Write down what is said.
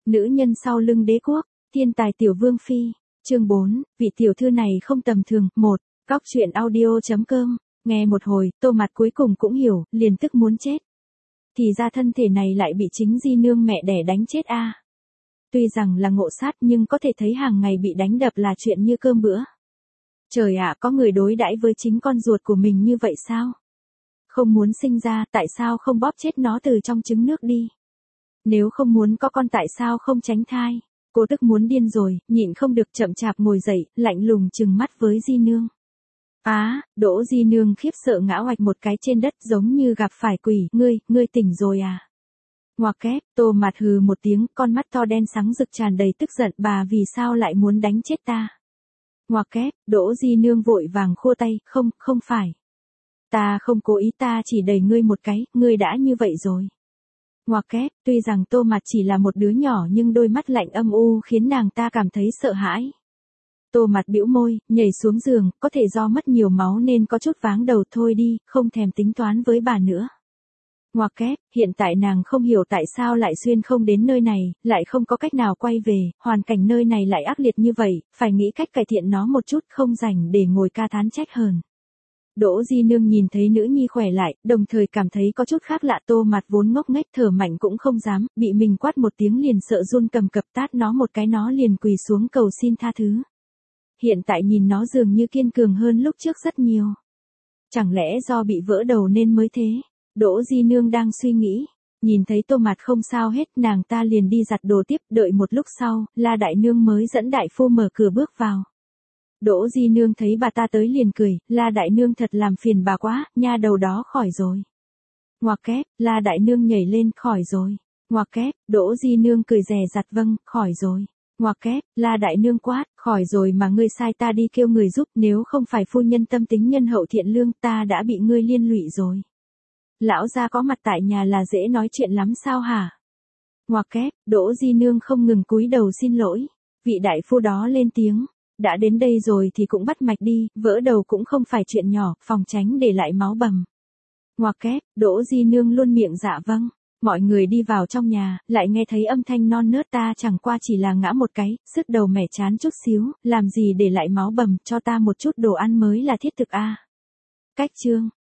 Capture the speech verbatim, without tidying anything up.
Nữ nhân sau lưng đế quốc, thiên tài tiểu vương phi, chương bốn, vị tiểu thư này không tầm thường, một, góc truyện audio.com, nghe một hồi, Tô Mặt cuối cùng cũng hiểu, liền tức muốn chết. Thì ra thân thể này lại bị chính di nương mẹ đẻ đánh chết a. À. Tuy rằng là ngộ sát nhưng có thể thấy hàng ngày bị đánh đập là chuyện như cơm bữa. Trời ạ, có người đối đãi với chính con ruột của mình như vậy sao? Không muốn sinh ra, tại sao không bóp chết nó từ trong trứng nước đi? Nếu không muốn có con tại sao không tránh thai? Cô tức muốn điên rồi, nhịn không được chậm chạp ngồi dậy, lạnh lùng trừng mắt với di nương. Á, à, Đỗ di nương khiếp sợ ngã oạch một cái trên đất giống như gặp phải quỷ, ngươi, ngươi tỉnh rồi à? Ngoặc kép, Tô Mặt hừ một tiếng, con mắt to đen sáng rực tràn đầy tức giận, bà vì sao lại muốn đánh chết ta? Ngoặc kép, Đỗ di nương vội vàng khua tay, không, không phải. Ta không cố ý, ta chỉ đẩy ngươi một cái, ngươi đã như vậy rồi. Ngoặc kép, tuy rằng Tô Mặt chỉ là một đứa nhỏ nhưng đôi mắt lạnh âm u khiến nàng ta cảm thấy sợ hãi. Tô Mặt bĩu môi, nhảy xuống giường, có thể do mất nhiều máu nên có chút váng đầu, thôi đi, không thèm tính toán với bà nữa. Ngoặc kép, hiện tại nàng không hiểu tại sao lại xuyên không đến nơi này, lại không có cách nào quay về, hoàn cảnh nơi này lại ác liệt như vậy, phải nghĩ cách cải thiện nó một chút, không rảnh để ngồi ca thán trách hờn. Đỗ di nương nhìn thấy nữ nhi khỏe lại, đồng thời cảm thấy có chút khác lạ. Tô Mặt vốn ngốc nghếch thở mạnh cũng không dám, bị mình quát một tiếng liền sợ run cầm cập, tát nó một cái nó liền quỳ xuống cầu xin tha thứ. Hiện tại nhìn nó dường như kiên cường hơn lúc trước rất nhiều. Chẳng lẽ do bị vỡ đầu nên mới thế? Đỗ di nương đang suy nghĩ, nhìn thấy Tô Mặt không sao hết, nàng ta liền đi giặt đồ tiếp, đợi một lúc sau, La đại nương mới dẫn đại phu mở cửa bước vào. Đỗ di nương thấy bà ta tới liền cười, La đại nương thật làm phiền bà quá, nha đầu đó khỏi rồi. Ngoặc kép, La đại nương nhảy lên, khỏi rồi. Ngoặc kép, Đỗ di nương cười dè dặt, vâng, khỏi rồi. Ngoặc kép, La đại nương quát, khỏi rồi mà ngươi sai ta đi kêu người giúp, nếu không phải phu nhân tâm tính nhân hậu thiện lương, ta đã bị ngươi liên lụy rồi. Lão gia có mặt tại nhà là dễ nói chuyện lắm sao hả? Ngoặc kép, Đỗ di nương không ngừng cúi đầu xin lỗi. Vị đại phu đó lên tiếng, đã đến đây rồi thì cũng bắt mạch đi, vỡ đầu cũng không phải chuyện nhỏ, phòng tránh để lại máu bầm. Ngoặc kép, Đỗ di nương luôn miệng dạ vâng. Mọi người đi vào trong nhà, lại nghe thấy âm thanh non nớt, ta chẳng qua chỉ là ngã một cái, sức đầu mẻ chán chút xíu, làm gì để lại máu bầm, cho ta một chút đồ ăn mới là thiết thực a. À. Cách chương